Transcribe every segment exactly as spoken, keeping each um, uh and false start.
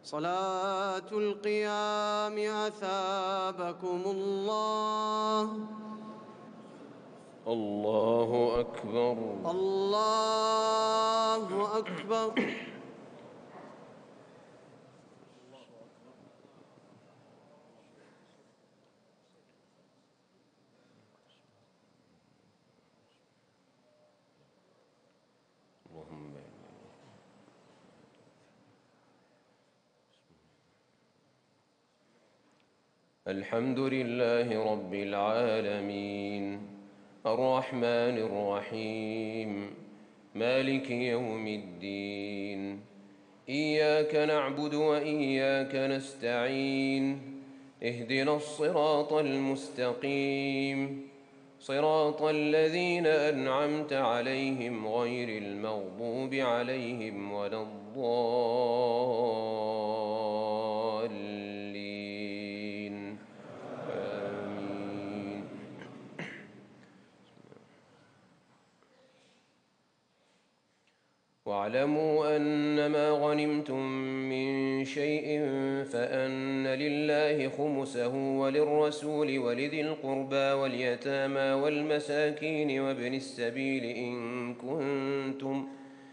صلاة القيام أثابكم الله. الله أكبر. الله أكبر. الحمد لله رب العالمين الرحمن الرحيم مالك يوم الدين إياك نعبد وإياك نستعين اهدنا الصراط المستقيم صراط الذين أنعمت عليهم غير المغضوب عليهم ولا الضالين آمين. واعلموا أنما غنمتم من شيء فأن لله خمسه وللرسول ولذي القربى واليتامى والمساكين وابن السبيل إن كنتم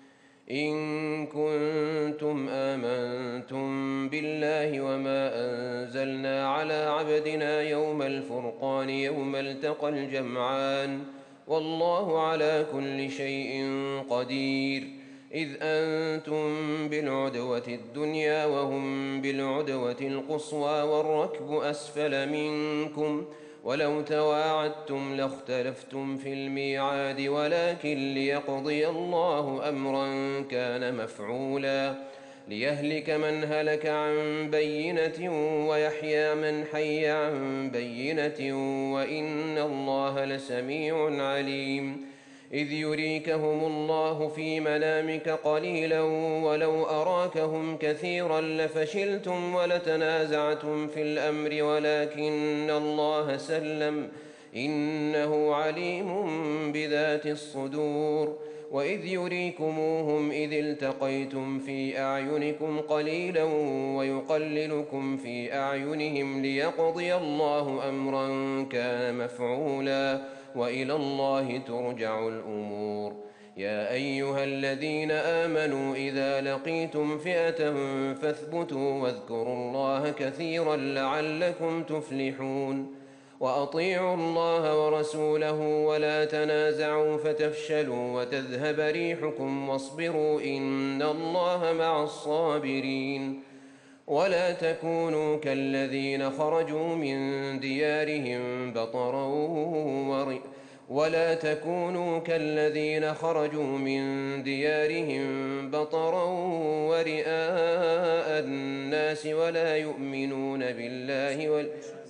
إن كنتم آمنتم بالله وما أنزلنا على عبدنا يوم الفرقان يوم التقى الجمعان والله على كل شيء قدير. إذ أنتم بالعدوة الدنيا وهم بالعدوة القصوى والركب أسفل منكم ولو تواعدتم لاختلفتم في الميعاد ولكن ليقضي الله أمرا كان مفعولا ليهلك من هلك عن بينة ويحيى من حي عن بينة وإن الله لسميع عليم. إذ يريكهم الله في منامك قليلا ولو أراكهم كثيرا لفشلتم ولتنازعتم في الأمر ولكن الله سلم إنه عليم بذات الصدور. وإذ يريكموهم إذ التقيتم في أعينكم قليلا ويقللكم في أعينهم ليقضي الله أمرا كان مفعولا وإلى الله ترجع الأمور. يا أيها الذين آمنوا إذا لقيتم فئة فاثبتوا واذكروا الله كثيرا لعلكم تفلحون. وأطيعوا الله ورسوله ولا تنازعوا فتفشلوا وتذهب ريحكم واصبروا إن الله مع الصابرين. ولا تكونوا كالذين خرجوا من ديارهم بطرا ورئ ولا تكونوا كالذين خرجوا من ديارهم بطرا ورئاء الناس ولا يؤمنون بالله وال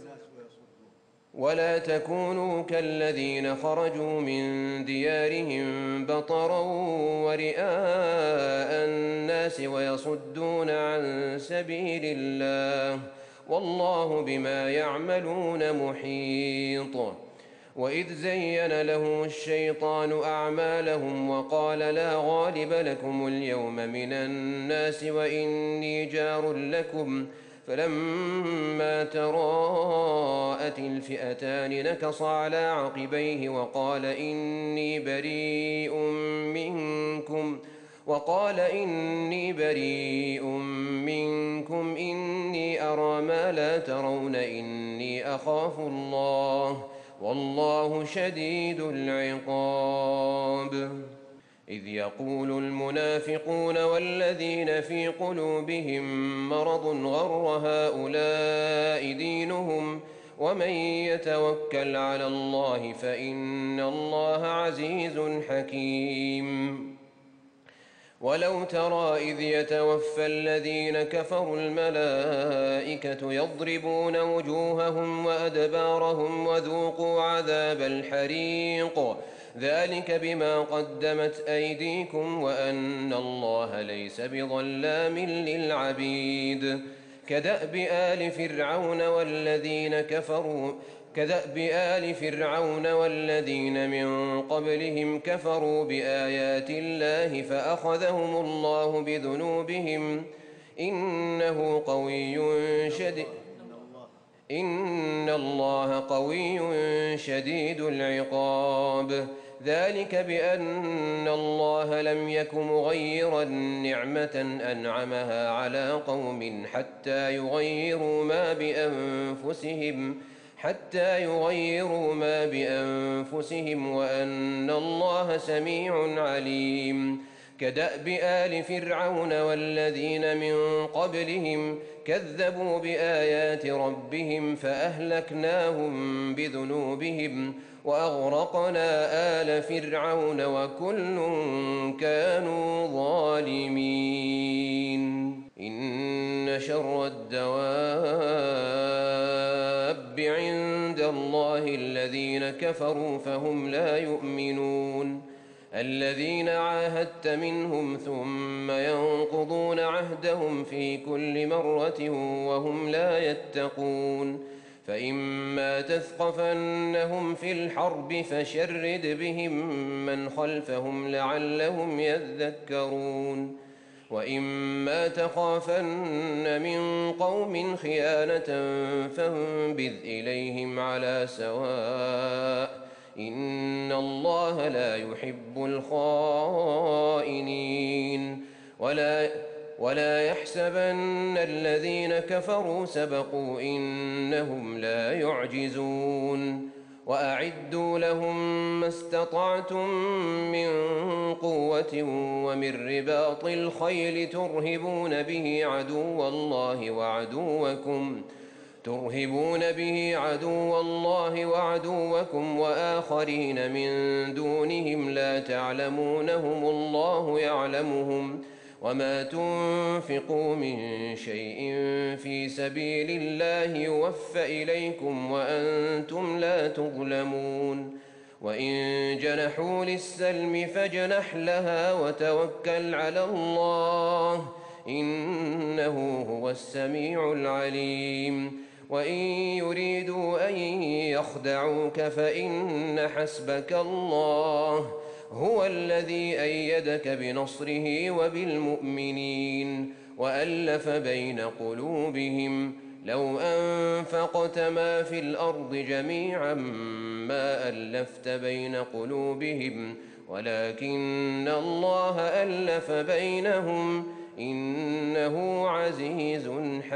ولا تكونوا كالذين خرجوا من ديارهم بطرا ورئاء الناس ويصدون عن سبيل الله والله بما يعملون محيط. وإذ زين لهم الشيطان أعمالهم وقال لا غالب لكم اليوم من الناس وإني جار لكم فلما تراءت الفئتان نكص على عقبيه وقال إني بريء منكم وقال إني بريء منكم إني أرى ما لا ترون إني أخاف الله والله شديد العقاب. إذ يقول المنافقون والذين في قلوبهم مرض غر هؤلاء دينهم ومن يتوكل على الله فإن الله عزيز حكيم. ولو ترى إذ يتوفى الذين كفروا الملائكة يضربون وجوههم وأدبارهم وذوقوا عذاب الحريق ذلك بما قدمت أيديكم وأن الله ليس بظلام للعبيد. كدأب آل فرعون والذين كفروا كدأب آل فرعون والذين من قبلهم كفروا بآيات الله فأخذهم الله بذنوبهم إنه قوي شديد إن الله قوي شديد العقاب. ذلك بأن الله لم يك مغيرا نعمة أنعمها على قوم حتى يغيروا ما بأنفسهم حتى يغيروا ما بأنفسهم وأن الله سميع عليم. كدأب آل فرعون والذين من قبلهم كذبوا بآيات ربهم فأهلكناهم بذنوبهم وأغرقنا آل فرعون وكل كانوا ظالمين. إن شر الدواب عند الله الذين كفروا فهم لا يؤمنون. الذين عاهدت منهم ثم ينقضون عهدهم في كل مرة وهم لا يتقون. فإما تثقفنهم في الحرب فشرد بهم من خلفهم لعلهم يذكرون. وإما تخافن من قوم خيانة فانبذ إليهم على سواء إن الله لا يحب الخائنين. ولا ولا يحسبن الذين كفروا سبقوا إنهم لا يعجزون. وأعدوا لهم ما استطعتم من قوة ومن رباط الخيل ترهبون به عدو الله وعدوكم ترهبون به عدو الله وعدوكم وآخرين من دونهم لا تعلمونهم الله يعلمهم. وما تنفقوا من شيء في سبيل الله يوفى إليكم وأنتم لا تظلمون. وإن جنحوا للسلم فاجنح لها وتوكل على الله إنه هو السميع العليم. وإن يريدوا أن يخدعوك فإن حسبك الله هو الذي أيدك بنصره وبالمؤمنين وألف بين قلوبهم. لو أنفقت ما في الأرض جميعا ما ألفت بين قلوبهم ولكن الله ألف بينهم إنه عزيز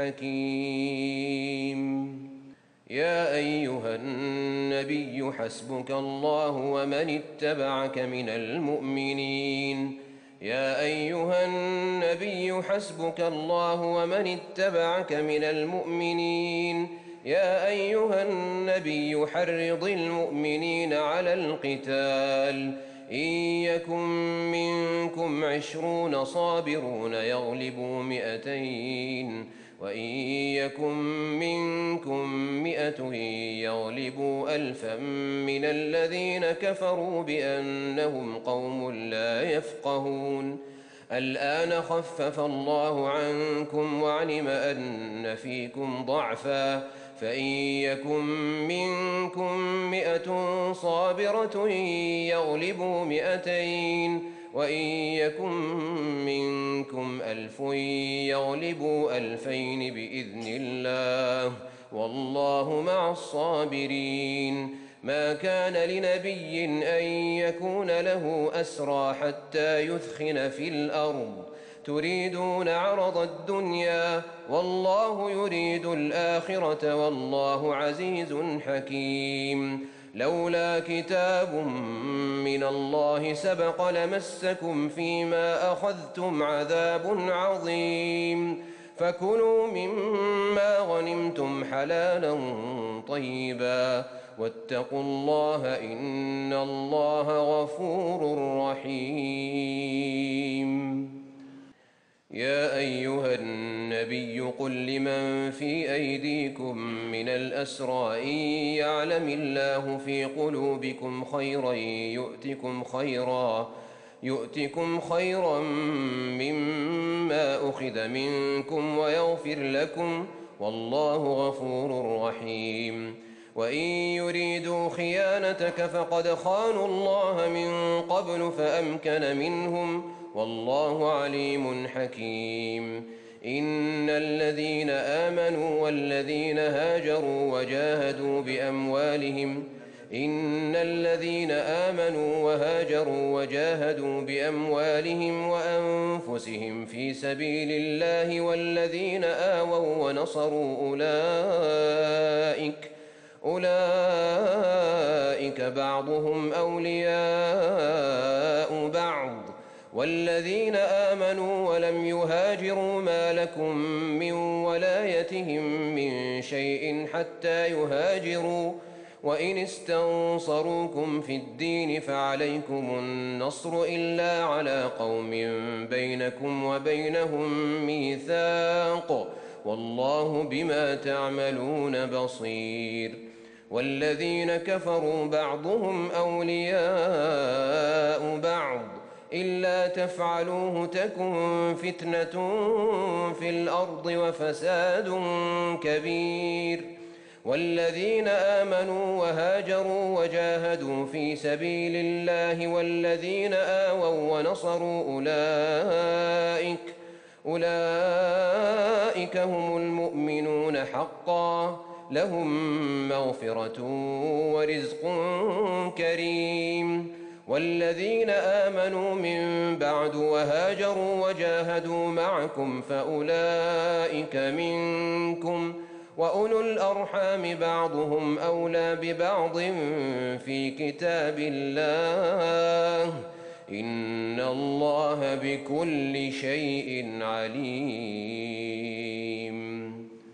حكيم. يا أيها النبي حسبك الله ومن اتبعك من المؤمنين يا أيها النبي حسبك الله ومن اتبعك من المؤمنين يا أيها النبي حرض المؤمنين على القتال إن يكن منكم عشرون صابرون يغلبوا مئتين وإن يكن منكم مئة يغلبوا ألفا من الذين كفروا بأنهم قوم لا يفقهون. الآن خفف الله عنكم وعلم أن فيكم ضعفا فإن يكن منكم مئة صابرة يغلبوا مئتين وإن يكن منكم ألف يغلبوا ألفين بإذن الله والله مع الصابرين. ما كان لنبي أن يكون له أسرى حتى يثخن في الأرض تريدون عرض الدنيا والله يريد الآخرة والله عزيز حكيم. لولا كتاب من الله سبق لمسكم فيما أخذتم عذاب عظيم فكلوا مما غنمتم حلالا طيبا واتقوا الله إن الله غفور رحيم. يا أيها النبي قل لمن في أيديكم من الأسرى إن يعلم الله في قلوبكم خيرا يؤتكم خيرا يؤتكم خيرا مما أخذ منكم ويغفر لكم والله غفور رحيم. وإن يريدوا خيانتك فقد خانوا الله من قبل فأمكن منهم والله عليم حكيم. إن الذين آمنوا والذين هاجروا وجاهدوا بأموالهم إن الذين آمنوا وهاجروا وجاهدوا بأموالهم وأنفسهم في سبيل الله والذين آووا ونصروا أولئك أولئك بعضهم أولياء بعض والذين آمنوا ولم يهاجروا ما لكم من ولايتهم من شيء حتى يهاجروا وإن استنصروكم في الدين فعليكم النصر إلا على قوم بينكم وبينهم ميثاق والله بما تعملون بصير والذين كفروا بعضهم أولياء بعض إلا تفعلوه تكن فتنة في الأرض وفساد كبير والذين آمنوا وهاجروا وجاهدوا في سبيل الله والذين آووا ونصروا أولئك أولئك هم المؤمنون حقا لهم مغفرة ورزق كريم والذين آمنوا من بعد وهاجروا وجاهدوا معكم فأولئك منكم وأولو الأرحام بعضهم أولى ببعض في كتاب الله إن الله بكل شيء عليم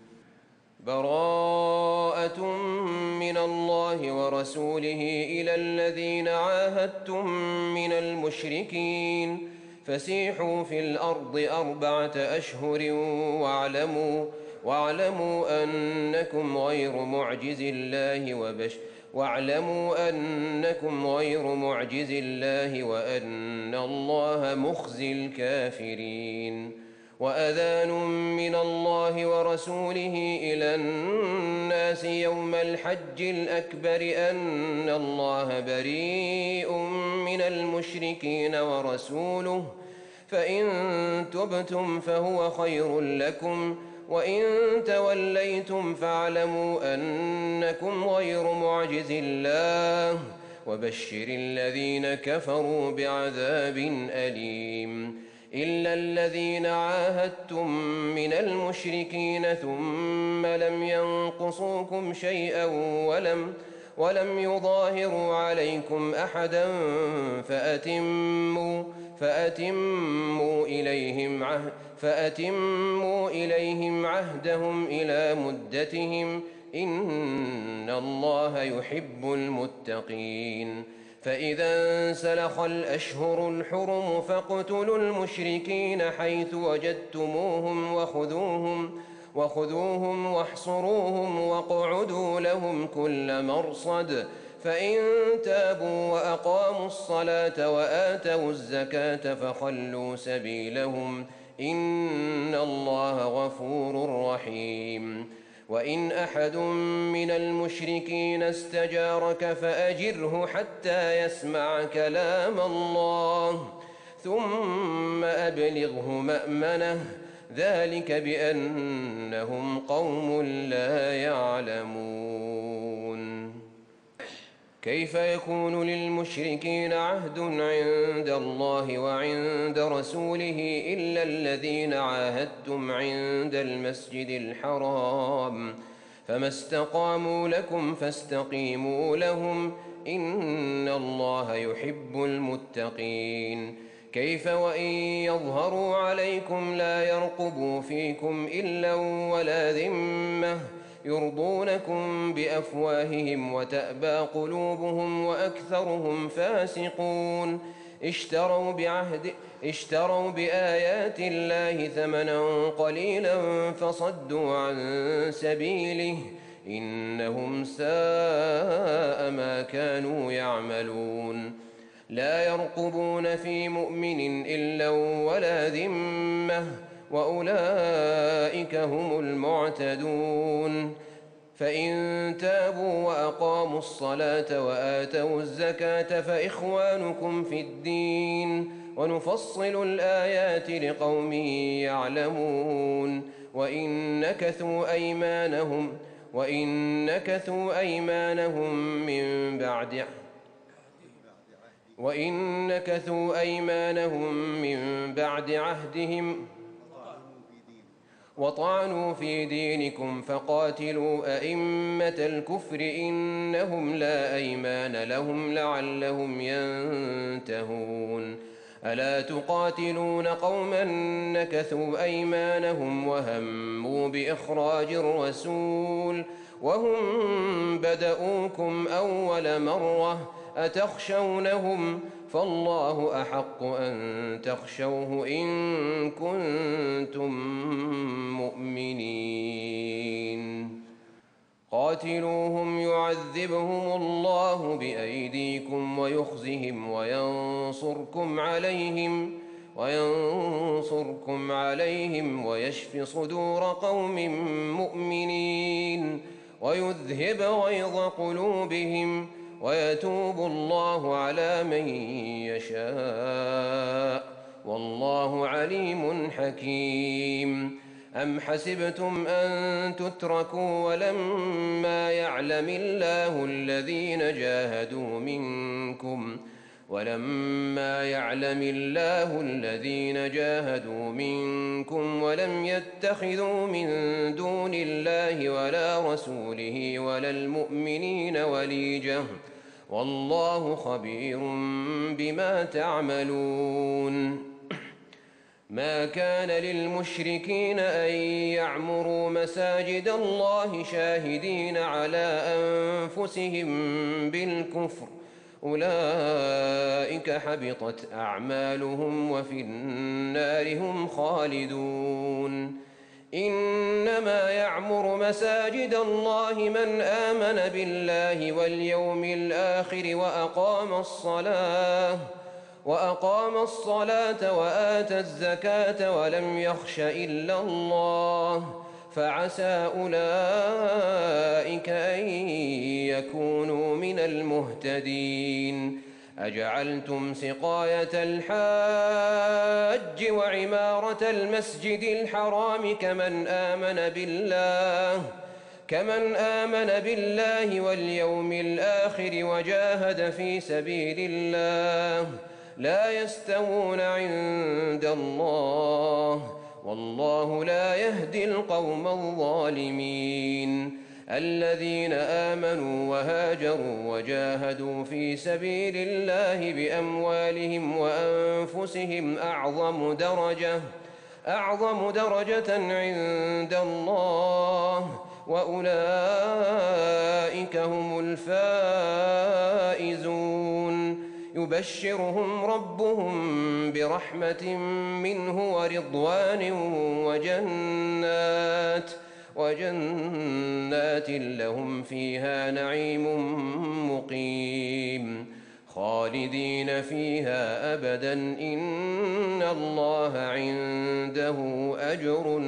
براءة من الله ورسوله إلى الذين عاهدتم من المشركين فسيحوا في الأرض أربعة أشهر واعلموا واعلموا أنكم غير معجز الله وبشر واعلموا أنكم غير معجز الله وأن الله مخزي الكافرين وأذان من الله ورسوله إلى الناس يوم الحج الأكبر أن الله بريء من المشركين ورسوله فإن تبتم فهو خير لكم وإن توليتم فاعلموا أنكم غير معجز الله وبشر الذين كفروا بعذاب أليم إلا الذين عاهدتم من المشركين ثم لم ينقصوكم شيئا ولم ولم يظاهروا عليكم أحدا فأتموا فأتموا إليهم عهد فأتموا إليهم عهدهم إلى مدتهم إن الله يحب المتقين فإذا انسلخ الأشهر الحرم فاقتلوا المشركين حيث وجدتموهم وخذوهم وخذوهم واحصروهم واقعدوا لهم كل مرصد فإن تابوا وأقاموا الصلاة وآتوا الزكاة فخلوا سبيلهم إن الله غفور رحيم وإن أحد من المشركين استجارك فأجره حتى يسمع كلام الله ثم أبلغه مأمنه ذلك بأنهم قوم لا يعلمون كيف يكون للمشركين عهد عند الله وعند رسوله إلا الذين عاهدتم عند المسجد الحرام فما استقاموا لكم فاستقيموا لهم إن الله يحب المتقين كيف وإن يظهروا عليكم لا يرقبوا فيكم إلا ولا ذمة يرضونكم بأفواههم وتأبى قلوبهم وأكثرهم فاسقون اشتروا بعهد اشتروا بآيات الله ثمنا قليلا فصدوا عن سبيله إنهم ساء ما كانوا يعملون لا يرقبون في مؤمن إلا ولا ذمة وأولئك هم المعتدون فإن تابوا وأقاموا الصلاة وآتوا الزكاة فإخوانكم في الدين ونفصل الآيات لقوم يعلمون وإن نكثوا أيمانهم وإن نكثوا أيمانهم من بعد وإن نكثوا أيمانهم من بعد عهدهم وطعنوا في دينكم فقاتلوا أئمة الكفر إنهم لا أيمان لهم لعلهم ينتهون ألا تقاتلون قوما نكثوا أيمانهم وهموا بإخراج الرسول وهم بدؤوكم أول مرة أتخشونهم فالله أحق أن تخشوه إن كنتم مؤمنين قاتلوهم يعذبهم الله بأيديكم ويخزهم وينصركم عليهم وينصركم عليهم ويشف صدور قوم مؤمنين ويذهب غيظ قلوبهم ويتوب الله على من يشاء والله عليم حكيم أم حسبتم أن تتركوا ولما يعلم الله الذين جاهدوا منكم ولما يعلم الله الذين جاهدوا منكم ولم يتخذوا من دون الله ولا رسوله ولا المؤمنين وليجة والله خبير بما تعملون ما كان للمشركين أن يعمروا مساجد الله شاهدين على أنفسهم بالكفر أولئك حبطت أعمالهم وفي النار هم خالدون إنما يعمر مساجد الله من آمن بالله واليوم الآخر وأقام الصلاة وأقام الصلاة وآتى الزكاة ولم يخش إلا الله فعسى أولئك أن يكونوا من المهتدين أجعلتم سقاية الحاج وعمارة المسجد الحرام كمن آمن بالله كمن آمن بالله واليوم الآخر وجاهد في سبيل الله لا يستوون عند الله والله لا يهدي القوم الظالمين الذين آمنوا وهاجروا وجاهدوا في سبيل الله بأموالهم وأنفسهم أعظم درجة أعظم درجة عند الله وأولئك هم الفائزون يبشرهم ربهم برحمة منه ورضوان وجنات وجنات لهم فيها نعيم مقيم خالدين فيها أبدا إن الله عنده أجر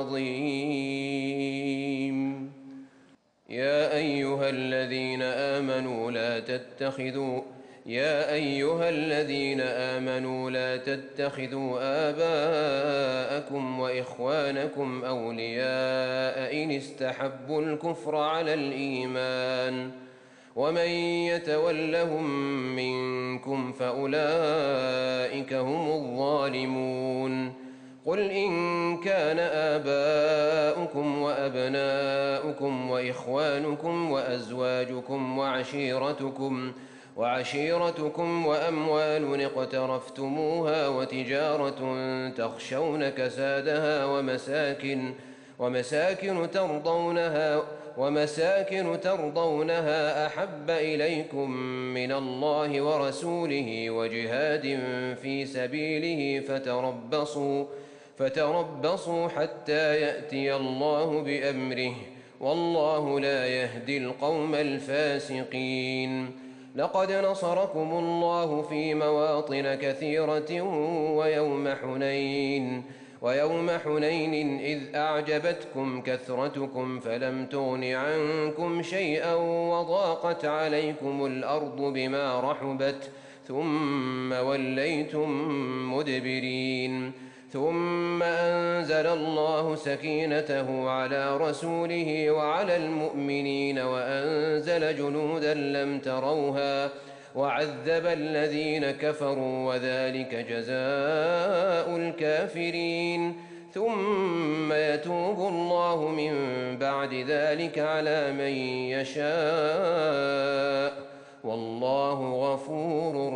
عظيم يا أيها الذين آمنوا لا تتخذوا يا أيها الذين آمنوا لا تتخذوا آباءكم وإخوانكم أولياء إن استحبوا الكفر على الإيمان ومن يتولهم منكم فأولئك هم الظالمون قل إن كان آباؤكم وأبناؤكم وإخوانكم وأزواجكم وعشيرتكم وعشيرتكم وأموال اقترفتموها وتجارة تخشون كسادها ومساكن ومساكن ترضونها ومساكن ترضونها أحب إليكم من الله ورسوله وجهاد في سبيله فتربصوا فتربصوا حتى يأتي الله بأمره والله لا يهدي القوم الفاسقين لقد نصركم الله في مواطن كثيرة ويوم حنين ويوم حنين إذ أعجبتكم كثرتكم فلم تغن عنكم شيئا وضاقت عليكم الأرض بما رحبت ثم وليتم مدبرين ثم أنزل الله سكينته على رسوله وعلى المؤمنين وأنزل جنودا لم تروها وعذب الذين كفروا وذلك جزاء الكافرين ثم يتوب الله من بعد ذلك على من يشاء والله غفور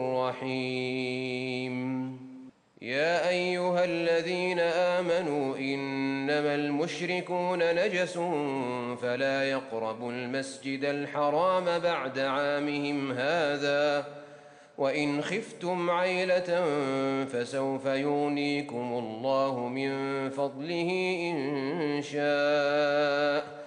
رحيم. يا أيها الذين آمنوا إنما المشركون نجس فلا يقربوا المسجد الحرام بعد عامهم هذا وإن خفتم عيلة فسوف يغنيكم الله من فضله إن شاء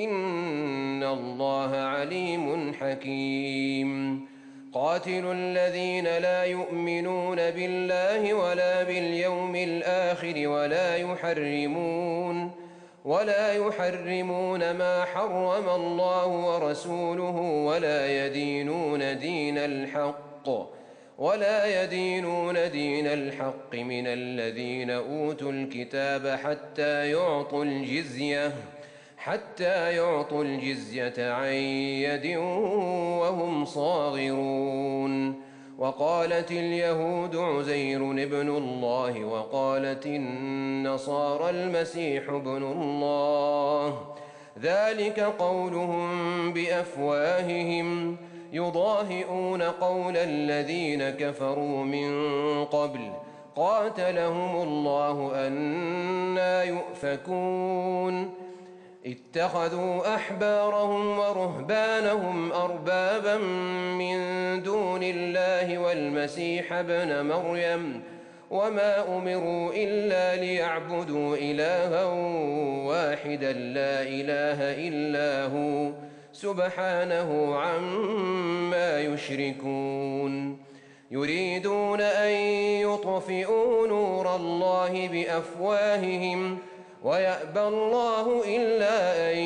إن الله عليم حكيم. قاتلوا الذين لا يؤمنون بالله ولا باليوم الآخر ولا يحرمون ولا يحرمون ما حرم الله ورسوله ولا يدينون دين الحق ولا يدينون دين الحق من الذين أوتوا الكتاب حتى يعطوا الجزية حتى يعطوا الجزية عن يد وهم صاغرون. وقالت اليهود عزير ابن الله وقالت النصارى المسيح ابن الله ذلك قولهم بأفواههم يضاهئون قول الذين كفروا من قبل قاتلهم الله أنى يؤفكون. اتخذوا أحبارهم ورهبانهم أربابا من دون الله والمسيح ابن مريم وما أمروا إلا ليعبدوا إلها واحدا لا إله إلا هو سبحانه عما يشركون. يريدون أن يطفئوا نور الله بأفواههم ويأبى الله إلا أن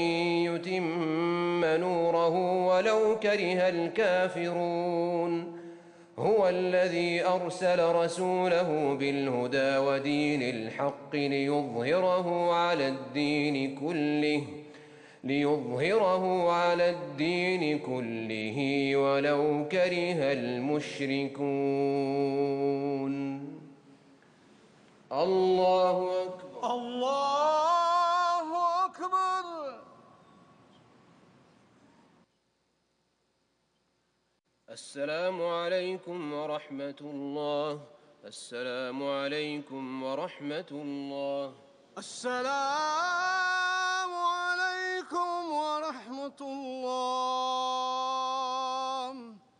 يتم نوره ولو كره الكافرون. هو الذي أرسل رسوله بالهدى ودين الحق ليظهره على الدين كله ليظهره على الدين كله ولو كره المشركون. الله أكبر. الله أكبر. السلام عليكم ورحمة الله. السلام عليكم ورحمة الله. السلام عليكم ورحمة الله.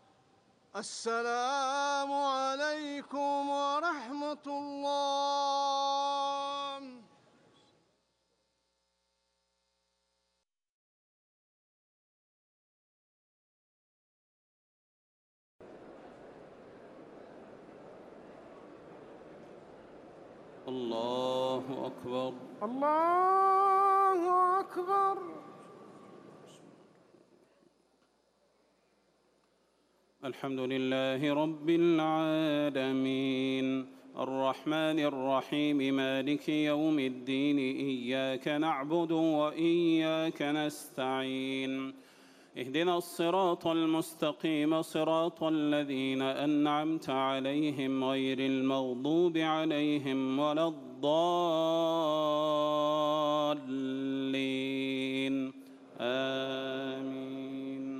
السلام عليكم ورحمة الله. الله أكبر. الله أكبر. الحمد لله رب العالمين الرحمن الرحيم مالك يوم الدين إياك نعبد وإياك نستعين اهدنا الصراط المستقيم صراط الذين أنعمت عليهم غير المغضوب عليهم ولا الضالين آمين.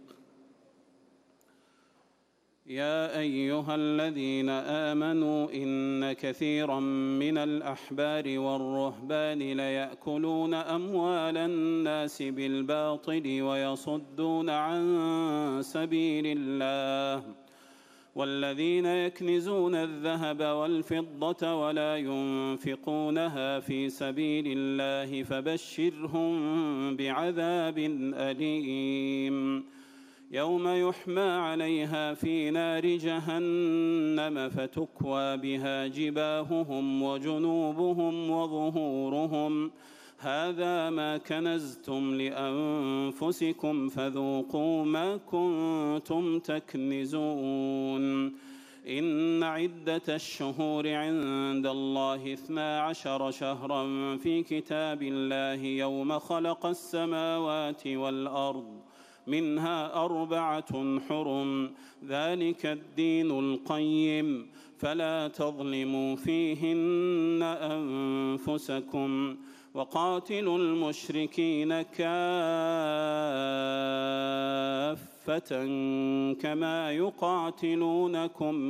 يا أيها الذين آمنوا إن كثيرا من الأحبار والرهبان ليأكلون أموال الناس بالباطل ويصدون عن سبيل الله والذين يكنزون الذهب والفضة ولا ينفقونها في سبيل الله فبشرهم بعذاب أليم. يوم يحمى عليها في نار جهنم فتكوى بها جباههم وجنوبهم وظهورهم هذا ما كنزتم لأنفسكم فذوقوا ما كنتم تكنزون إن عدة الشهور عند الله اثنا عشر شهرا في كتاب الله يوم خلق السماوات والأرض منها أربعة حرم ذلك الدين القيم فلا تظلموا فيهن أنفسكم وقاتلوا المشركين كافة كما يقاتلونكم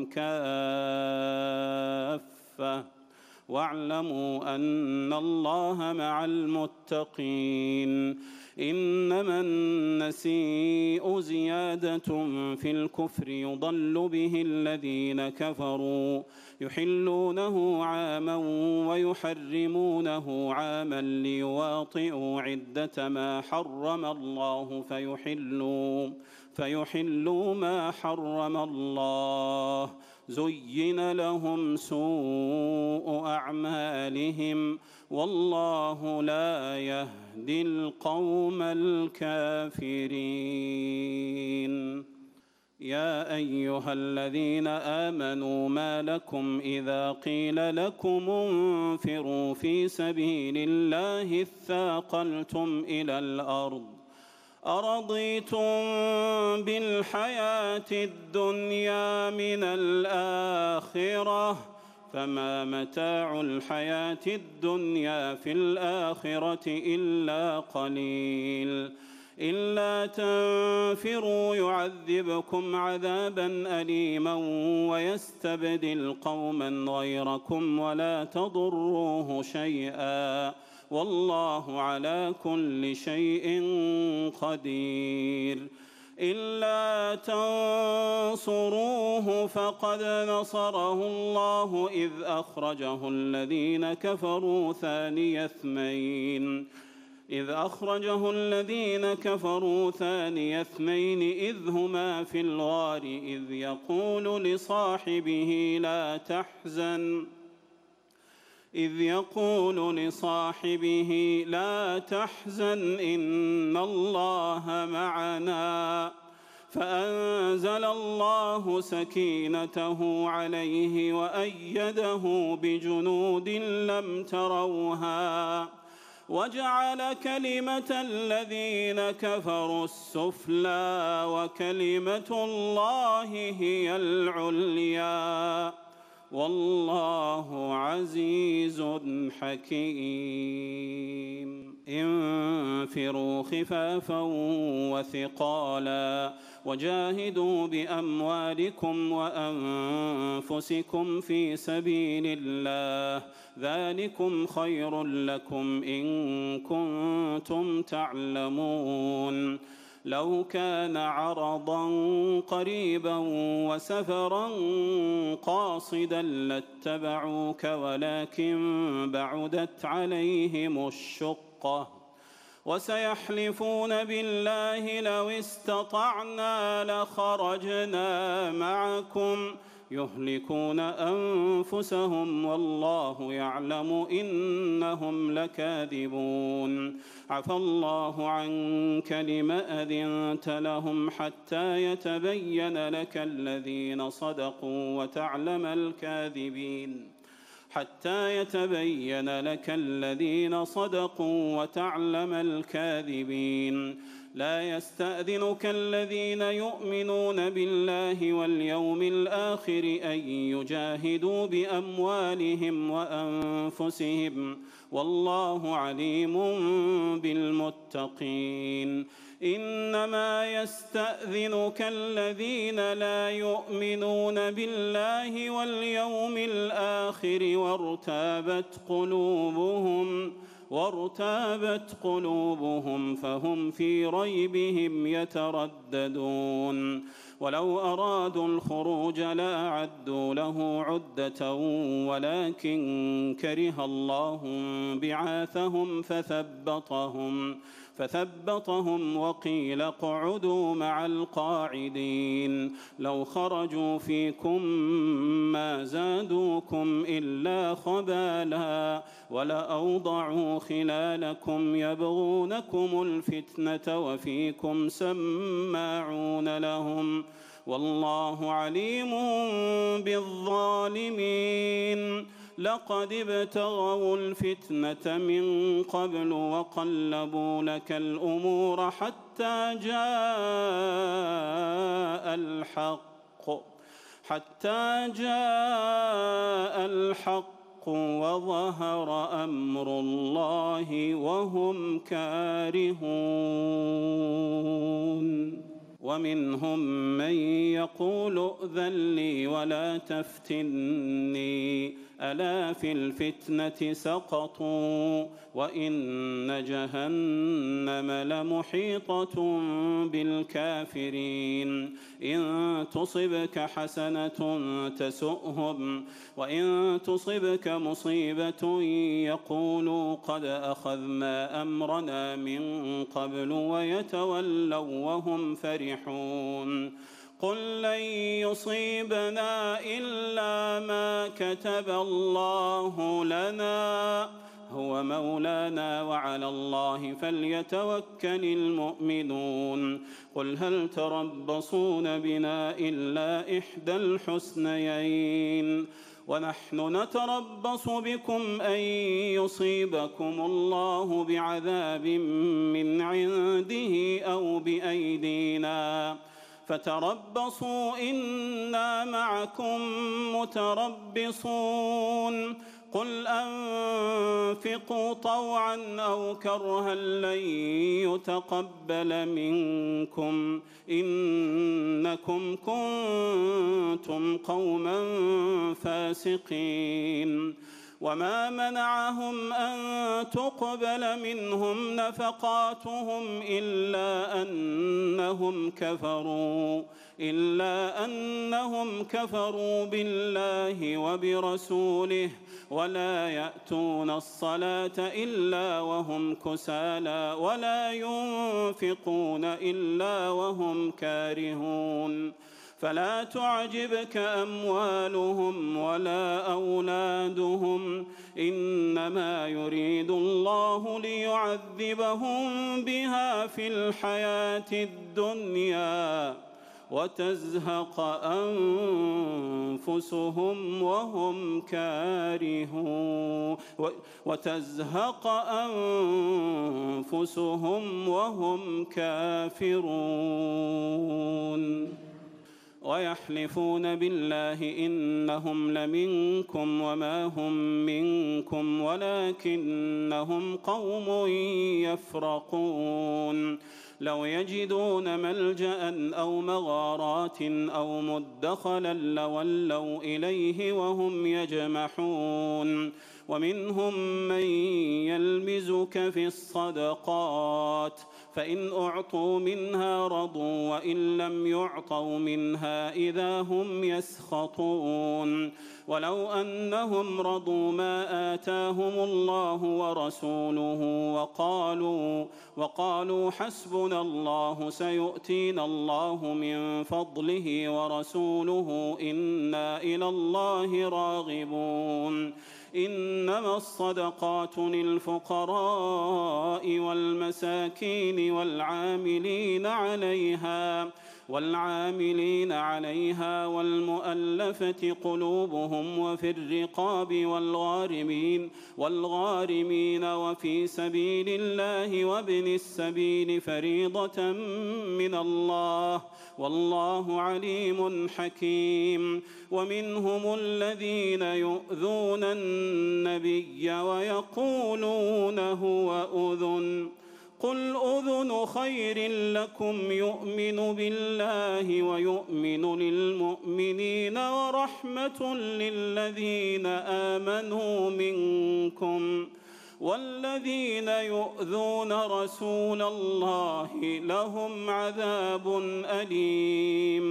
كافة واعلموا أن الله مع المتقين إنما النسيء زيادة في الكفر يضل به الذين كفروا يحلونه عاما ويحرمونه عاما ليواطئوا عدة ما حرم الله فيحلوا فيحلوا ما حرم الله زين لهم سوء أعمالهم والله لا يهدي القوم الكافرين يا أيها الذين آمنوا ما لكم إذا قيل لكم انفروا في سبيل الله اثاقلتم إلى الأرض أرضيتم بالحياة الدنيا من الآخرة فما متاع الحياة الدنيا في الآخرة إلا قليل إلا تنفروا يعذبكم عذابا أليما ويستبدل قوما غيركم ولا تضروه شيئا والله على كل شيء قدير إلا تنصروه فقد نصره الله إذ أخرجه الذين كفروا ثاني اثنين إذ أخرجه الذين كفروا ثاني اثنين إذ هما في الغار إذ يقول لصاحبه لا تحزن إذ يقول لصاحبه لا تحزن إن الله معنا فأنزل الله سكينته عليه وأيده بجنود لم تروها وجعل كلمة الذين كفروا السفلى وكلمة الله هي العليا والله عزيز حكيم انفروا خفافا وثقالا وجاهدوا بأموالكم وأنفسكم في سبيل الله ذلكم خير لكم إن كنتم تعلمون لو كان عرضا قريبا وسفرا قاصدا لاتبعوك ولكن بعدت عليهم الشقة وسيحلفون بالله لو استطعنا لخرجنا معكم يهلكون أنفسهم والله يعلم إنهم لكاذبون عفى الله عنك لم أذنت لهم حتى يتبين لك الذين صدقوا وتعلم الكاذبين حتى يتبين لك الذين صدقوا وتعلم الكاذبين لا يستأذنك الذين يؤمنون بالله واليوم الآخر أن يجاهدوا بأموالهم وأنفسهم والله عليم بالمتقين إنما يستأذنك الذين لا يؤمنون بالله واليوم الآخر وارتابت قلوبهم وارتابت قلوبهم فهم في ريبهم يترددون ولو أرادوا الخروج لأعدوا له عدة ولكن كره الله بعاثهم فثبطهم فثبطهم وقيل اقعدوا مع القاعدين لو خرجوا فيكم ما زادوكم إلا خبالا ولأوضعوا خلالكم يبغونكم الفتنة وفيكم سماعون لهم والله عليم بالظالمين لقد ابتغوا الفتنة من قبل وقلبوا لك الأمور حتى جاء الحق حتى جاء الحق وظهر أمر الله وهم كارهون ومنهم من يقول ائذن لي ولا تفتني ألا في الفتنة سقطوا وإن جهنم لمحيطة بالكافرين إن تصبك حسنة تسؤهم وإن تصبك مصيبة يقولوا قد أخذنا أمرنا من قبل ويتولوا وهم فرحون قل لن يصيبنا إلا ما كتب الله لنا هو مولانا وعلى الله فليتوكل المؤمنون قل هل تربصون بنا إلا إحدى الحسنيين ونحن نتربص بكم أن يصيبكم الله بعذاب من عنده أو بأيدينا فتربصوا إنا معكم متربصون قل أنفقوا طوعا أو كرها لن يتقبل منكم إنكم كنتم قوما فاسقين وما منعهم أن تقبل منهم نفقاتهم إلا أنهم كفروا إلا أنهم كفروا بالله وبرسوله ولا يأتون الصلاة إلا وهم كسالى ولا ينفقون إلا وهم كارهون فلا تعجبك أموالهم ولا أولادهم إنما يريد الله ليعذبهم بها في الحياة الدنيا وتزهق أنفسهم وهم كارهون وتزهق أنفسهم وهم كافرون ويحلفون بالله إنهم لمنكم وما هم منكم ولكنهم قوم يفرقون لو يجدون ملجأ أو مغارات أو مدخلا لولوا إليه وهم يجمحون ومنهم من يلمزك في الصدقات فإن أعطوا منها رضوا وإن لم يعطوا منها إذا هم يسخطون ولو أنهم رضوا ما آتاهم الله ورسوله وقالوا وقالوا حسبنا الله سيؤتينا الله من فضله ورسوله إنا إلى الله راغبون إنما الصدقات للفقراء والمساكين والعاملين عليها والعاملين عليها والمؤلفة قلوبهم وفي الرقاب والغارمين والغارمين وفي سبيل الله وابن السبيل فريضة من الله والله عليم حكيم ومنهم الذين يؤذون النبي ويقولون هو أذن قل أذن خير لكم يؤمن بالله ويؤمن للمؤمنين ورحمة للذين آمنوا منكم والذين يؤذون رسول الله لهم عذاب أليم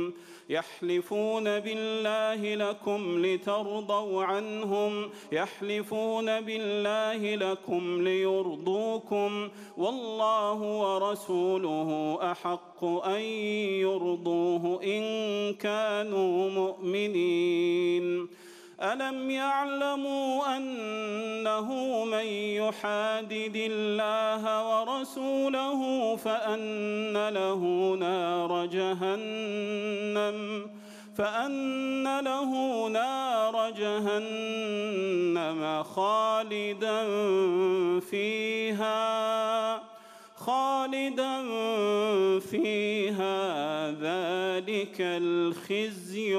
يحلفون بالله لكم لترضوا عنهم يحلفون بالله لكم ليرضوكم والله ورسوله أحق أن يرضوه إن كانوا مؤمنين. ألم يعلموا أنه من يحادد الله ورسوله فأن له نار جهنم فأن له نار جهنم خالدا فيها خالدا فيها ذلك الخزي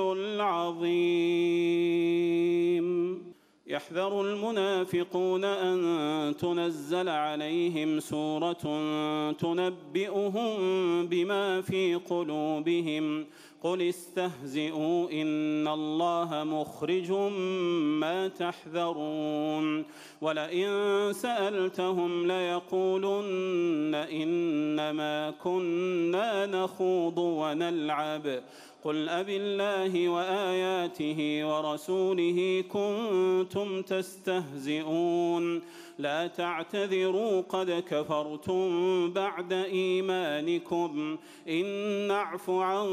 العظيم. يحذر المنافقون أن تنزل عليهم سورة تنبئهم بما في قلوبهم قل استهزئوا إن الله مخرج ما تحذرون ولئن سألتهم ليقولن إنما كنا نخوض ونلعب قل أبالله وآياته ورسوله كنتم تستهزئون لا تعتذروا قد كفرتم بعد إيمانكم إن نعف عن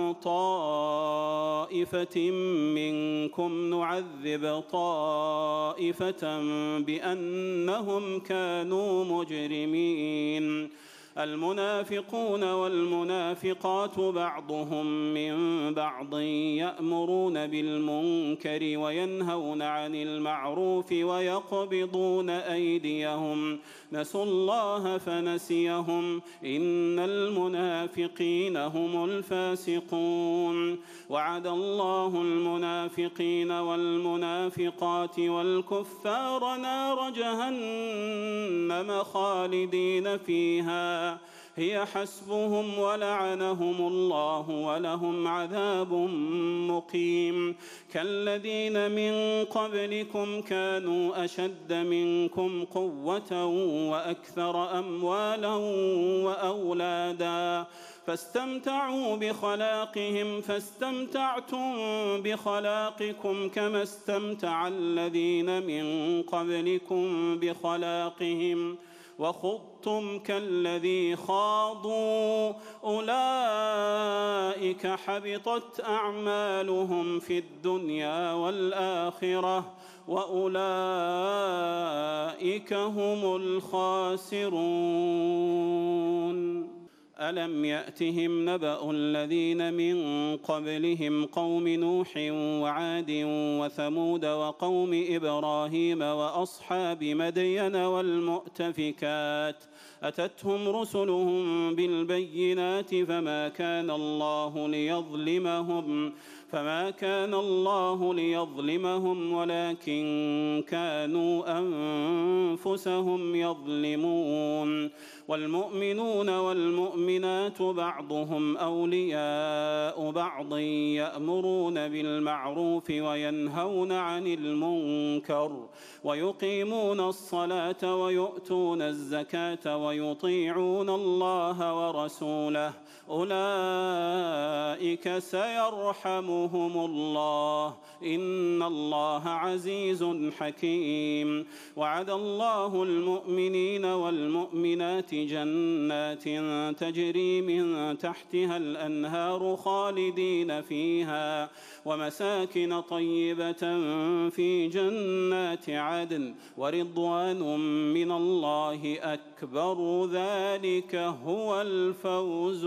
طائفة منكم نعذب طائفة بأنهم كانوا مجرمين. المنافقون والمنافقات بعضهم من بعض يأمرون بالمنكر وينهون عن المعروف ويقبضون أيديهم نسوا الله فنسيهم إن المنافقين هم الفاسقون. وعد الله المنافقين والمنافقات والكفار نار جهنم خالدين فيها هي حسبهم ولعنهم الله ولهم عذاب مقيم. كالذين من قبلكم كانوا أشد منكم قوة وأكثر أموالا وأولادا فاستمتعوا بخلاقهم فاستمتعتم بخلاقكم كما استمتع الذين من قبلكم بخلاقهم وخضتم كالذي خاضوا أولئك حبطت أعمالهم في الدنيا والآخرة وأولئك هم الخاسرون. ألم يأتهم نبأ الذين من قبلهم قوم نوح وعاد وثمود وقوم إبراهيم وأصحاب مدين والمؤتفكات أتتهم رسلهم بالبينات فما كان الله ليظلمهم فما كان الله ليظلمهم ولكن كانوا أنفسهم يظلمون. والمؤمنون والمؤمنات بعضهم أولياء بعض يأمرون بالمعروف وينهون عن المنكر ويقيمون الصلاة ويؤتون الزكاة ويطيعون الله ورسوله أولئك سيرحمهم الله إن الله عزيز حكيم. وعد الله المؤمنين والمؤمنات جنات تجري من تحتها الأنهار خالدين فيها ومساكن طيبة في جنات عدن ورضوان من الله أكبر ذلك هو الفوز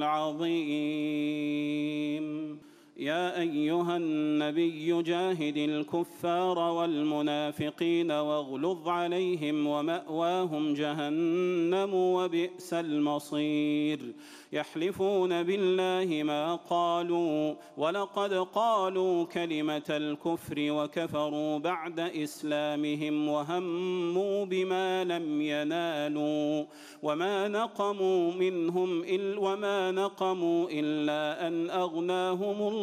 العظيم. يا أيها النبي جاهد الكفار والمنافقين واغلظ عليهم ومأواهم جهنم وبئس المصير. يحلفون بالله ما قالوا ولقد قالوا كلمة الكفر وكفروا بعد إسلامهم وهموا بما لم ينالوا وما نقموا منهم إلا وما نقموا إلا أن أغناهم الله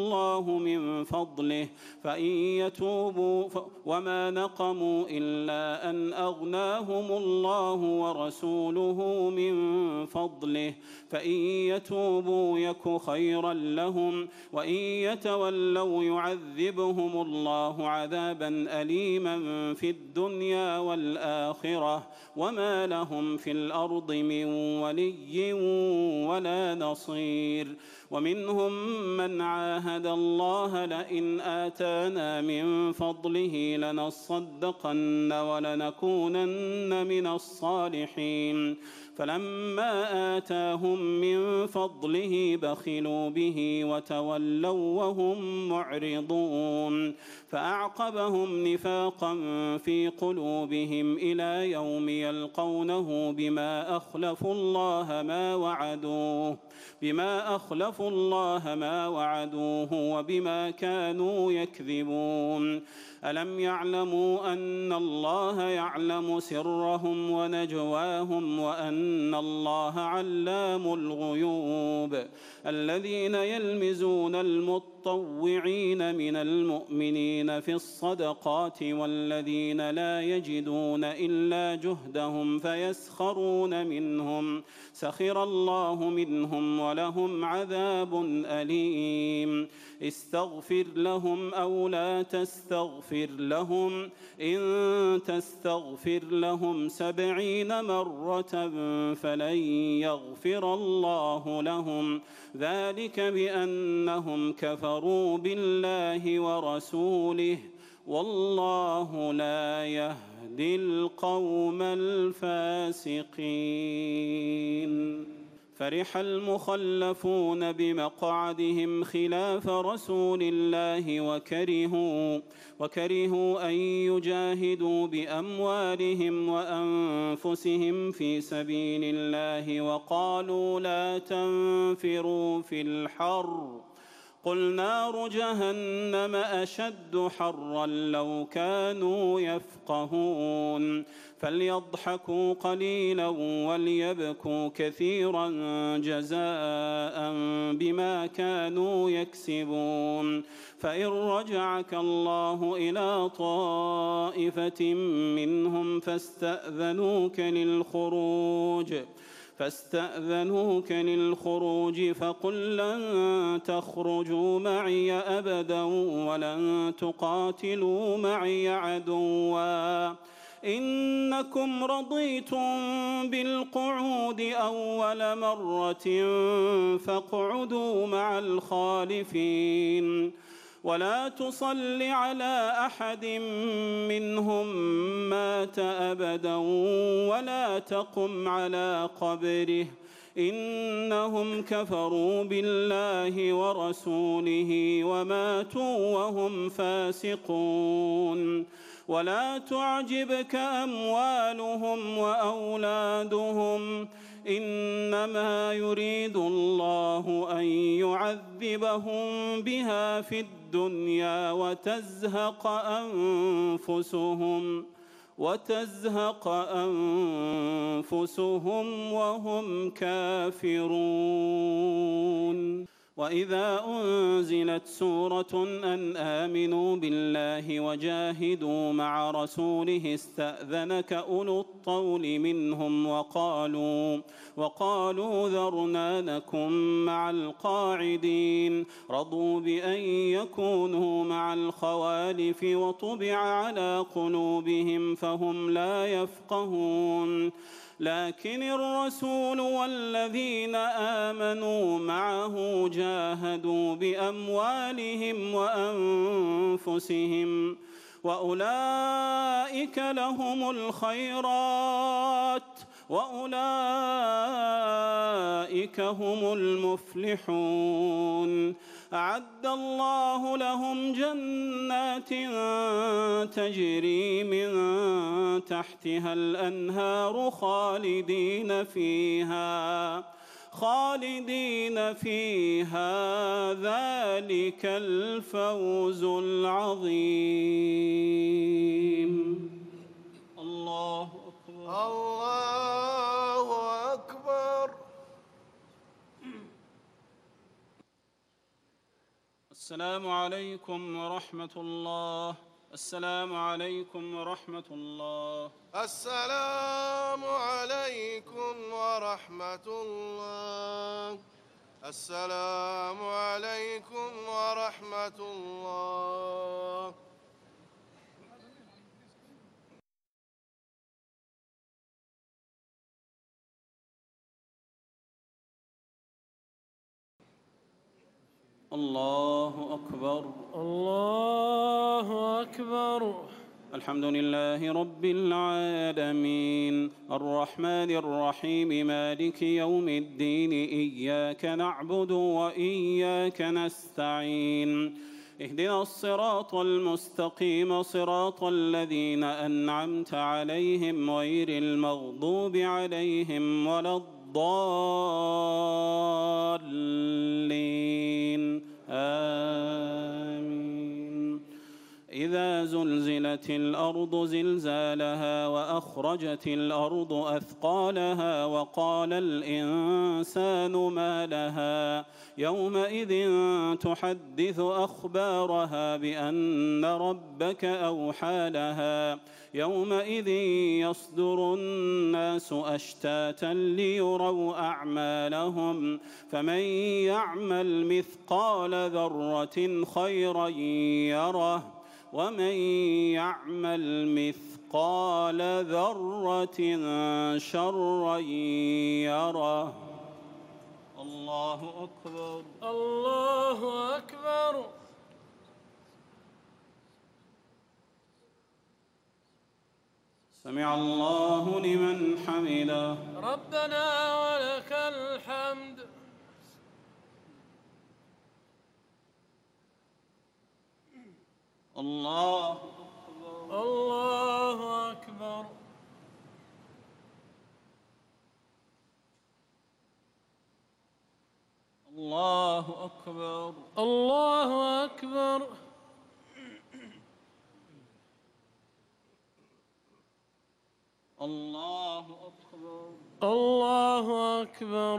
الله من فضله فإن يتوبوا وما نقموا إلا أن أغناهم الله ورسوله من فضله فإن يتوبوا يك خيرا لهم وإن يتولوا يعذبهم الله عذابا أليما في الدنيا والآخرة وما لهم في الأرض من ولي ولا نصير ومنهم من عاهد الله لئن آتانا من فضله لنصدقن ولنكونن من الصالحين فلما آتاهم من فضله بخلوا به وتولوا وهم معرضون فأعقبهم نفاقا في قلوبهم إلى يوم يلقونه بما أخلفوا الله ما وعدوه بما أخلفوا الله ما وعدوه وبما كانوا يكذبون ألم يعلموا أن الله يعلم سرهم ونجواهم وأن الله علام الغيوب الذين يلمزون المطوعين من المؤمنين في الصدقات والذين لا يجدون إلا جهدهم فيسخرون منهم سخر الله منهم ولهم عذاب أليم استغفر لهم أو لا تستغفر لهم إن تستغفر لهم سبعين مرة فلن يغفر الله لهم ذلك بأنهم كفروا بالله ورسوله والله لا يهدي القوم الفاسقين فرح المخلفون بمقعدهم خلاف رسول الله وكرهوا وكرهوا أن يجاهدوا بأموالهم وأنفسهم في سبيل الله وقالوا لا تنفروا في الحر قل نار جهنم أشد حرا لو كانوا يفقهون فليضحكوا قليلا وليبكوا كثيرا جزاء بما كانوا يكسبون فإن رجعك الله إلى طائفة منهم فاستأذنوك للخروج فاستأذنوك للخروج فقل لن تخرجوا معي أبدا ولن تقاتلوا معي عدوا إنكم رضيتم بالقعود أول مرة فاقعدوا مع الخالفين ولا تصل على أحد منهم مات أبدا ولا تقم على قبره إنهم كفروا بالله ورسوله وماتوا وهم فاسقون ولا تعجبك أموالهم وأولادهم إنما يريد الله أن يعذبهم بها في الدنيا وتزهق أنفسهم وتزهق أنفسهم وهم كافرون وإذا أنزلت سورة أن آمنوا بالله وجاهدوا مع رسوله استأذنك أولو الطول منهم وقالوا وقالوا ذرنا نكن مع القاعدين رضوا بأن يكونوا مع الخوالف وطبع على قلوبهم فهم لا يفقهون لكن الرسول والذين آمنوا معه جاهدوا بأموالهم وأنفسهم وأولئك لهم الخيرات وأولئك هم المفلحون أعد الله لهم جنات تجري من تحتها الأنهار خالدين فيها خالدين فيها ذلك الفوز العظيم الله أكبر الله أكبر. السلام السلام عليكم ورحمة الله. السلام عليكم ورحمة الله. السلام عليكم ورحمة الله. السلام عليكم ورحمة الله. الله أكبر. الله أكبر. الحمد لله رب العالمين الرحمن الرحيم مالك يوم الدين إياك نعبد وإياك نستعين اهدنا الصراط المستقيم صراط الذين أنعمت عليهم غير المغضوب عليهم ولا الضالين آمين. إذا زلزلت الأرض زلزالها وأخرجت الأرض أثقالها وقال الإنسان ما لها يومئذ تحدث أخبارها بأن ربك أوحى لها يومئذ يصدر الناس أشتاتا ليروا أعمالهم فمن يعمل مثقال ذرة خيرا يره ومن يعمل مثقال ذرة شرا يره. الله أكبر. الله أكبر. سمع الله لمن حمده. ربنا ولك الحمد. الله أكبر. الله أكبر. الله أكبر. الله أكبر. الله أكبر. الله أكبر.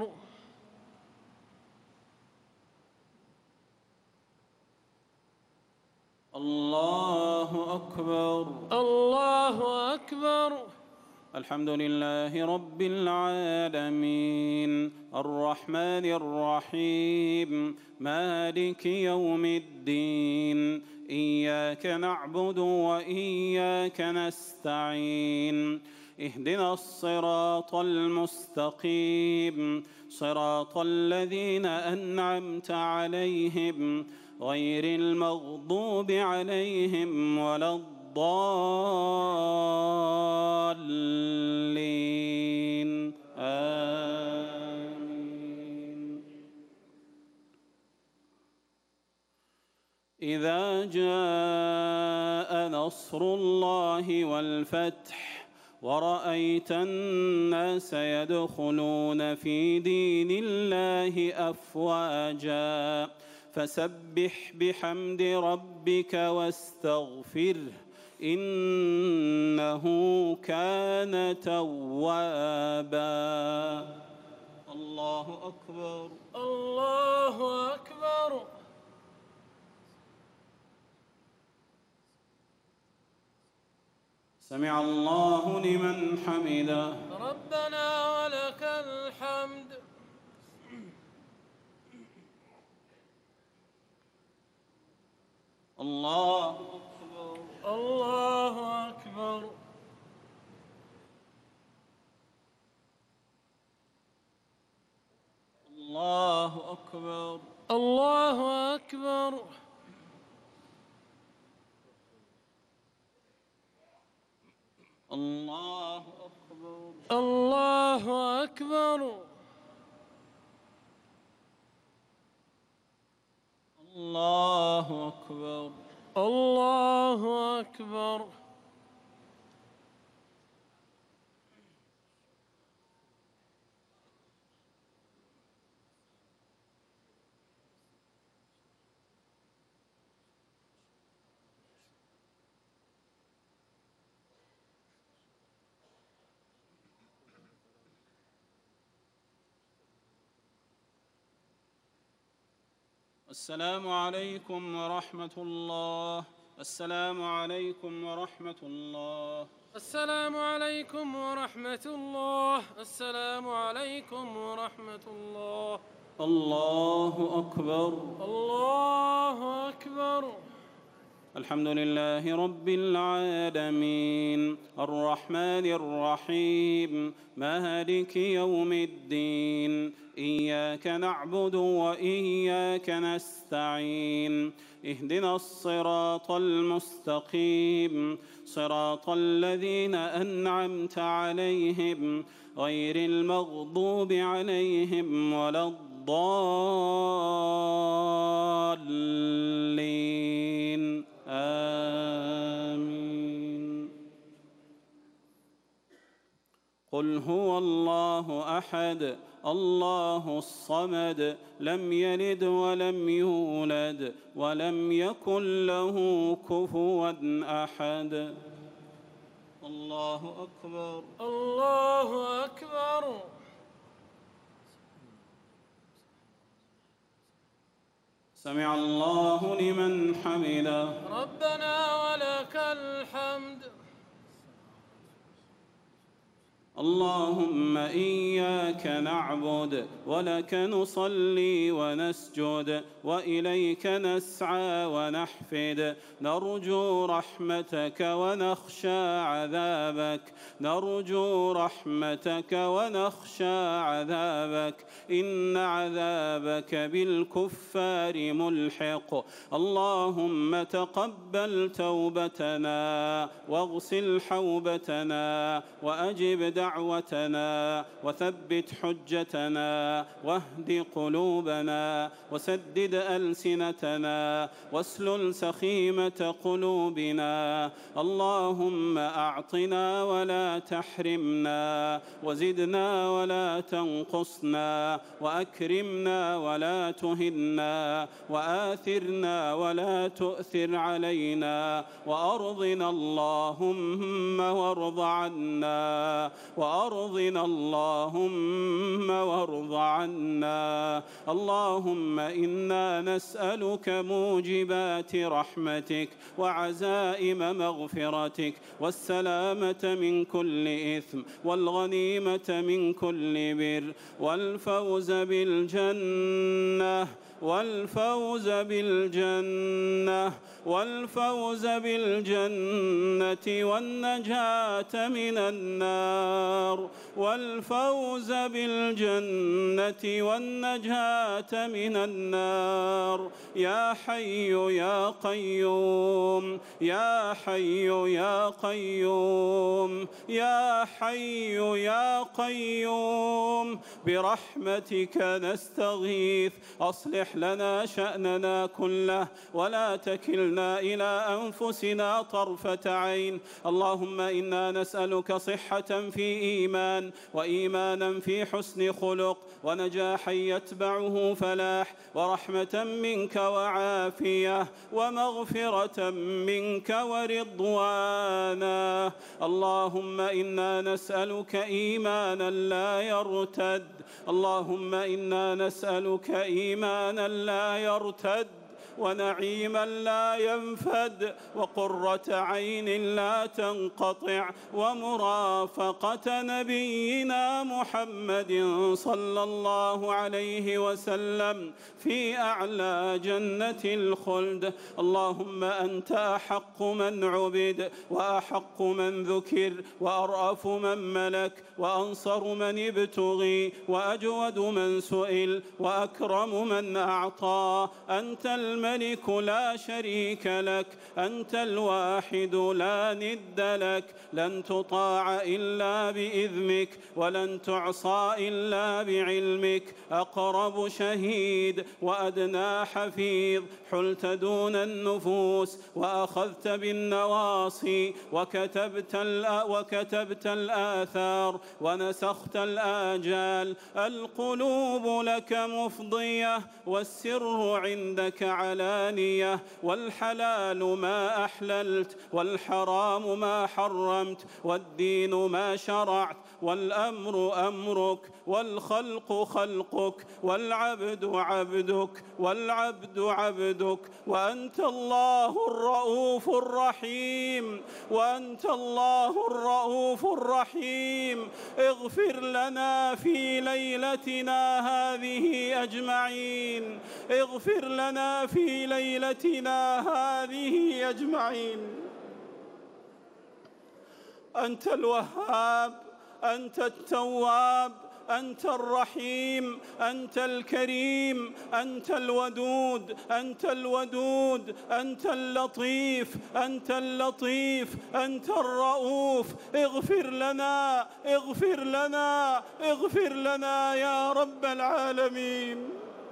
الله أكبر. الله أكبر. الحمد لله رب العالمين الرحمن الرحيم مالك يوم الدين إياك نعبد وإياك نستعين اهدنا الصراط المستقيم صراط الذين أنعمت عليهم غير المغضوب عليهم ولا الضالين آمين. إذا جاء نصر الله والفتح ورأيت الناس يدخلون في دين الله أفواجا فسبح بحمد ربك واستغفره إنه كان توابا. الله أكبر. الله أكبر. سمع الله لمن حمده. ربنا ولك الحمد. الله أكبر. الله أكبر. الله أكبر. الله أكبر. الله أكبر. الله أكبر. الله أكبر. الله أكبر. السلام عليكم ورحمة الله. السلام عليكم ورحمة الله. السلام عليكم ورحمة الله. السلام عليكم ورحمة الله. الله أكبر. الله أكبر. الحمد لله رب العالمين الرحمن الرحيم مالك يوم الدين إياك نعبد وإياك نستعين اهدنا الصراط المستقيم صراط الذين أنعمت عليهم غير المغضوب عليهم ولا الضالين آمين. قل هو الله أحد الله الصمد لم يلد ولم يولد ولم يكن له كفوا أحد. الله أكبر. الله أكبر. سمع الله لمن حمده. ربنا ولك الحمد. اللهم إياك نعبد ولك نصلي ونسجد وإليك نسعى ونحفد نرجو رحمتك ونخشى عذابك نرجو رحمتك ونخشى عذابك إن عذابك بالكفار ملحق. اللهم تقبل توبتنا واغسل حوبتنا وأجب دعوتنا دعوتنا وثبت حجتنا واهد قلوبنا وسدد ألسنتنا واسلل سخيمة قلوبنا. اللهم أعطنا ولا تحرمنا وزدنا ولا تنقصنا وأكرمنا ولا تهنا وآثرنا ولا تؤثر علينا وأرضنا اللهم وارض عنا وأرضنا اللهم وارض عنا. اللهم إنا نسألك موجبات رحمتك وعزائم مغفرتك والسلامة من كل إثم والغنيمة من كل بر والفوز بالجنة والفوز بالجنة والفوز بالجنة والنجاة من النار والفوز بالجنة والنجاة من النار. يا حي يا قيوم يا حي يا قيوم يا حي يا قيوم برحمتك نستغيث أصلح لنا شأننا كله ولا تكلنا إلى أنفسنا طرفة عين. اللهم إنا نسألك صحة في إيمان وإيمانا في حسن خلق ونجاحا يتبعه فلاح ورحمة منك وعافية ومغفرة منك ورضوانا. اللهم إنا نسألك إيمانا لا يرتد اللهم إنا نسألك إيمانا لا يرتد ونعيما لا ينفد وقرة عين لا تنقطع ومرافقة نبينا محمد صلى الله عليه وسلم في أعلى جنة الخلد. اللهم أنت أحق من عبد وأحق من ذكر وأرأف من ملك وأنصر من ابتغي وأجود من سئل وأكرم من أعطى. أنت الملك لا شريك لك أنت الواحد لا ند لك لن تطاع إلا بإذنك ولن تعصى إلا بعلمك. أقرب شهيد وأدنى حفيظ حلت دون النفوس وأخذت بالنواصي وكتبت, وكتبت الآثار ونسخت الآجال. القلوب لك مفضية والسر عندك على علانية، والحلال ما أحللت، والحرام ما حرمت، والدين ما شرعت، والأمر أمرك، والخلق خلقك، والعبد عبدك، والعبد عبدك، وأنت الله الرؤوف الرحيم، وأنت الله الرؤوف الرحيم. اغفر لنا في ليلتنا هذه أجمعين، اغفر لنا في ليلتنا هذه أجمعين. أنت الوهاب، أنت التواب، أنت الرحيم، أنت الكريم، أنت الودود، أنت الودود، أنت اللطيف، أنت اللطيف، أنت الرؤوف. اغفر لنا، اغفر لنا، اغفر لنا يا رب العالمين.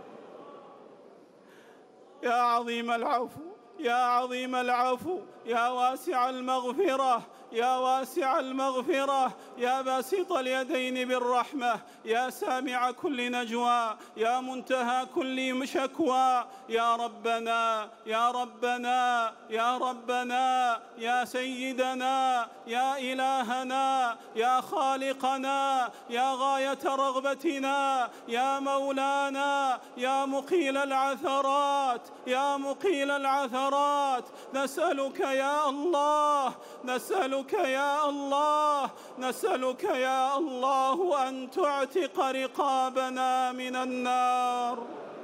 يا عظيم العفو، يا عظيم العفو، يا واسع المغفرة، يا واسع المغفرة، يا باسط اليدين بالرحمة، يا سامع كل نجوى، يا منتهى كل شكوى. يا ربنا، يا ربنا، يا ربنا، يا سيدنا، يا إلهنا، يا خالقنا، يا غاية رغبتنا، يا مولانا، يا مقيل العثرات، يا مقيل العثرات. نسألك يا الله، نسألك يا الله، نسألك يا الله أن تعتق رقابنا من النار.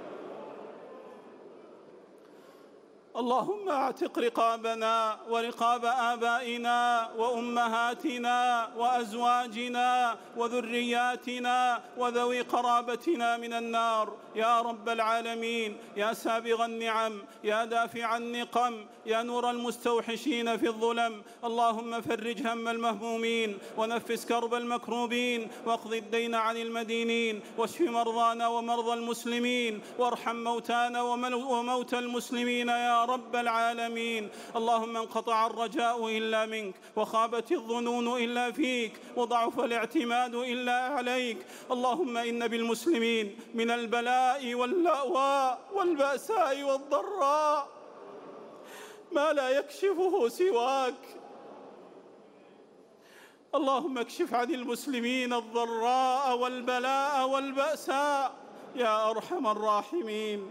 اللهم اعتق رقابنا ورقاب آبائنا وأمهاتنا وأزواجنا وذرياتنا وذوي قرابتنا من النار يا رب العالمين. يا سابغ النعم، يا دافع النقم، يا نور المستوحشين في الظلم. اللهم فرج هم المهمومين، ونفس كرب المكروبين، واقض الدين عن المدينين، واشف مرضانا ومرضى المسلمين، وارحم موتانا وموتى المسلمين يا رب العالمين. اللهم انقطع الرجاء إلا منك، وخابت الظنون إلا فيك، وضعف الاعتماد إلا عليك. اللهم إن بالمسلمين من البلاء واللأواء والبأساء والضراء ما لا يكشفه سواك. اللهم اكشف عن المسلمين الضراء والبلاء والبأساء يا أرحم الراحمين،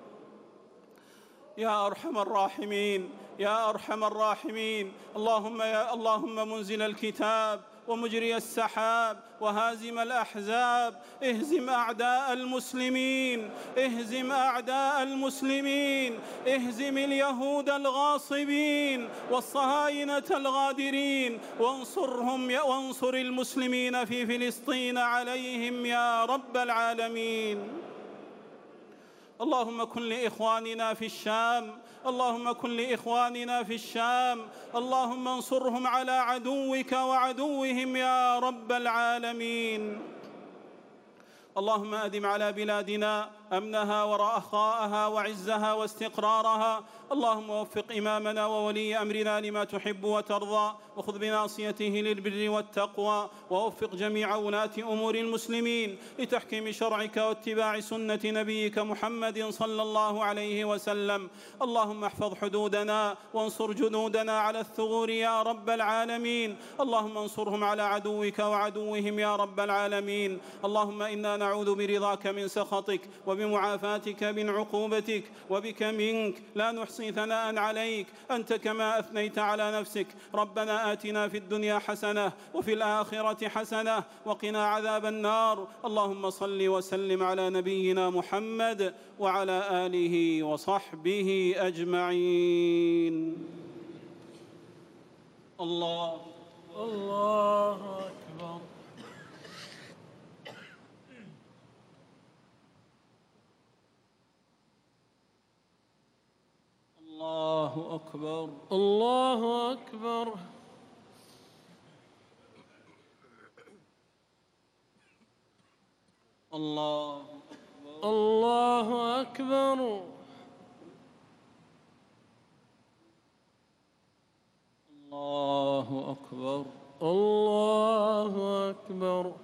يا أرحم الراحمين، يا أرحم الراحمين. اللهم يا اللهم منزل الكتاب ومجري السحاب وهازم الأحزاب، اهزم أعداء المسلمين، اهزم أعداء المسلمين، اهزم اليهود الغاصبين والصهاينة الغادرين، وانصرهم وانصر المسلمين في فلسطين عليهم يا رب العالمين. اللهم كن لإخواننا في الشام، اللهم كن لإخواننا في الشام، اللهم انصرهم على عدوك وعدوهم يا رب العالمين. اللهم أدم على بلادنا أمنها ورخاءها وعزها واستقرارها. اللهم وفق إمامنا وولي أمرنا لما تحب وترضى، وخذ بناصيته للبر والتقوى، ووفق جميع ولاة أمور المسلمين لتحكيم شرعك واتباع سنة نبيك محمد صلى الله عليه وسلم. اللهم احفظ حدودنا وانصر جنودنا على الثغور يا رب العالمين. اللهم انصرهم على عدوك وعدوهم يا رب العالمين. اللهم إنا نعوذ برضاك من سخطك، وبمعافاتك من عقوبتك، وبك منك لا نحصي ثناء عليك أنت كما أثنيت على نفسك. ربنا آتنا في الدنيا حسنة وفي الآخرة حسنة وقنا عذاب النار. اللهم صل وسلم على نبينا محمد وعلى آله وصحبه أجمعين. الله الله أكبر. الله أكبر. الله أكبر. الله الله أكبر. الله أكبر. الله أكبر.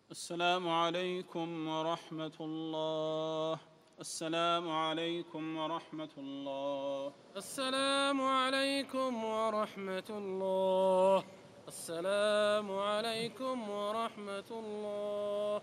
السلام عليكم ورحمة الله. السلام عليكم ورحمة الله. السلام عليكم ورحمة الله. السلام عليكم ورحمة الله.